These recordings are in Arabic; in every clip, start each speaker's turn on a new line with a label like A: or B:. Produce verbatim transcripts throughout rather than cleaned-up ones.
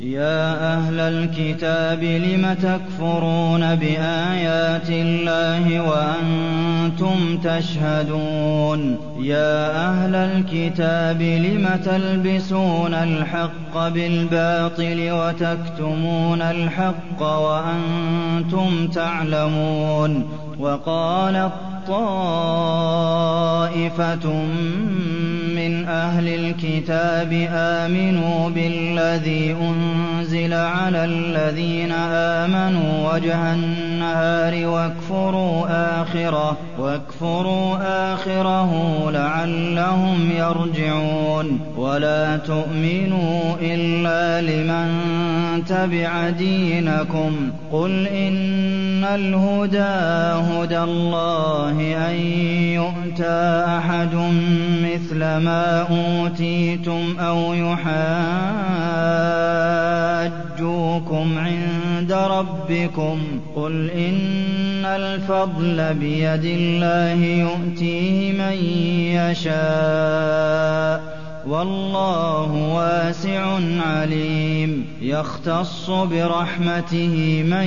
A: يَا أَهْلَ الْكِتَابِ لِمَ تَكْفُرُونَ بِآيَاتِ اللَّهِ وَأَنتُمْ تَشْهَدُونَ يَا أَهْلَ الْكِتَابِ لِمَ تَلْبِسُونَ الْحَقَّ بِالْبَاطِلِ وَتَكْتُمُونَ الْحَقَّ وَأَنتُمْ تَعْلَمُونَ وَقَالَت طَّائِفَةٌ مِّنْ أَهْلِ الْكِتَابِ آمِنُوا بِالَّذِي أُنزِلَ عَلَى الَّذِينَ آمَنُوا وَجْهَ النَّهَارِ وَاكْفُرُوا آخِرَهُ وَاكْفُرُوا آخِرَهُ لَعَلَّهُمْ يَرْجِعُونَ وَلَا تُؤْمِنُوا إِلَّا لِمَن تَبِعَ دِينَكُمْ قُلْ إِنَّ الْهُدَىٰ هُدَى اللَّهِ أَن يُؤْتَىٰ أَحَدٌ مِّثْلَ مَا أُوتِيتُمْ أَوْ يُحَاجُّوكُمْ عِندَ رَبِّكُمْ قُلْ إِنَّ الْفَضْلَ بِيَدِ اللَّهِ يُؤْتِيهِ مَن يَشَاءُ وَاللَّهُ وَاسِعٌ عَلِيمٌ يَخْتَصُّ بِرَحْمَتِهِ مَن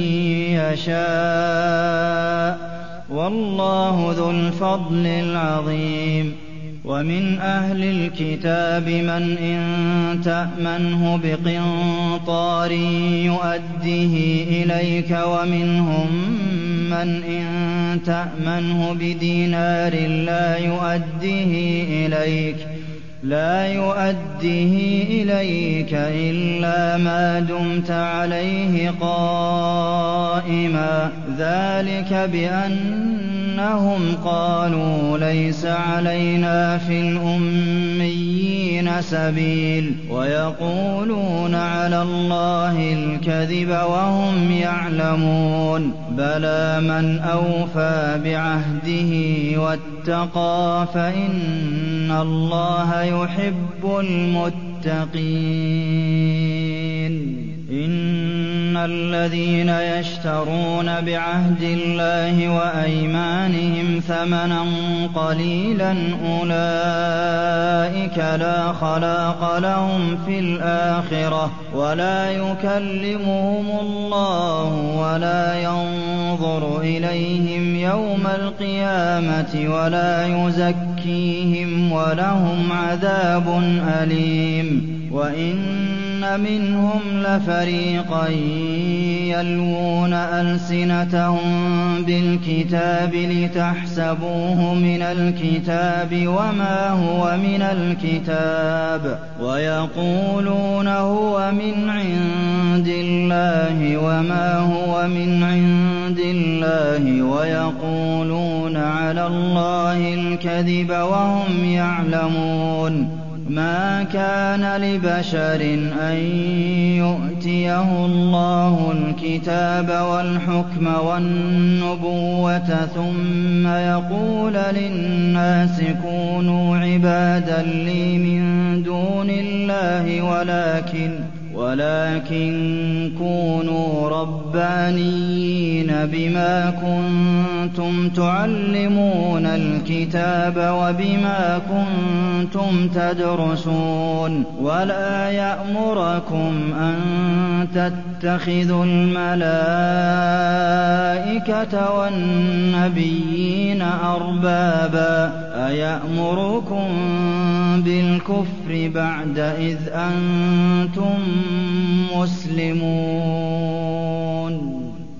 A: يَشَاءُ وَاللَّهُ ذُو الْفَضْلِ الْعَظِيمِ وَمِنْ أَهْلِ الْكِتَابِ مَنْ إِن تَأْمَنْهُ بِقِنطَارٍ يُؤَدِّهِ إِلَيْكَ وَمِنْهُم مَّنْ إِن تَأْمَنْهُ بِدِينَارٍ لَّا يُؤَدِّهِ إِلَيْكَ لا يؤديه إليك إلا ما دمت عليه قائما ذلك بأنهم قالوا ليس علينا في الأميين سبيل ويقولون على الله الكذب وهم يعلمون بلى من أوفى بعهده واتقى فإن الله يحب المتقين إن الذين يشترون بعهد الله وأيمانهم ثمنا قليلا أولئك لا خلاق لهم في الآخرة ولا يكلمهم الله ولا ينظر إليهم يوم القيامة ولا يزكيهم ولهم عذاب أليم وإن منهم لفريقا يلوون ألسنتهم بالكتاب لتحسبوه من الكتاب وما هو من الكتاب ويقولون هو من عند الله وما هو من عند الله ويقولون على الله الكذب وهم يعلمون ما كان لبشر أن يؤتيه الله الكتاب والحكم والنبوة ثم يقول للناس كونوا عبادا لي من دون الله ولكن ولكن كونوا ربانيين بما كنتم تعلمون الكتاب وبما كنتم تدرسون ولا يأمركم أن تتخذوا الملائكة والنبيين أربابا أيأمركم بالكفر بعد إذ أنتم مسلمون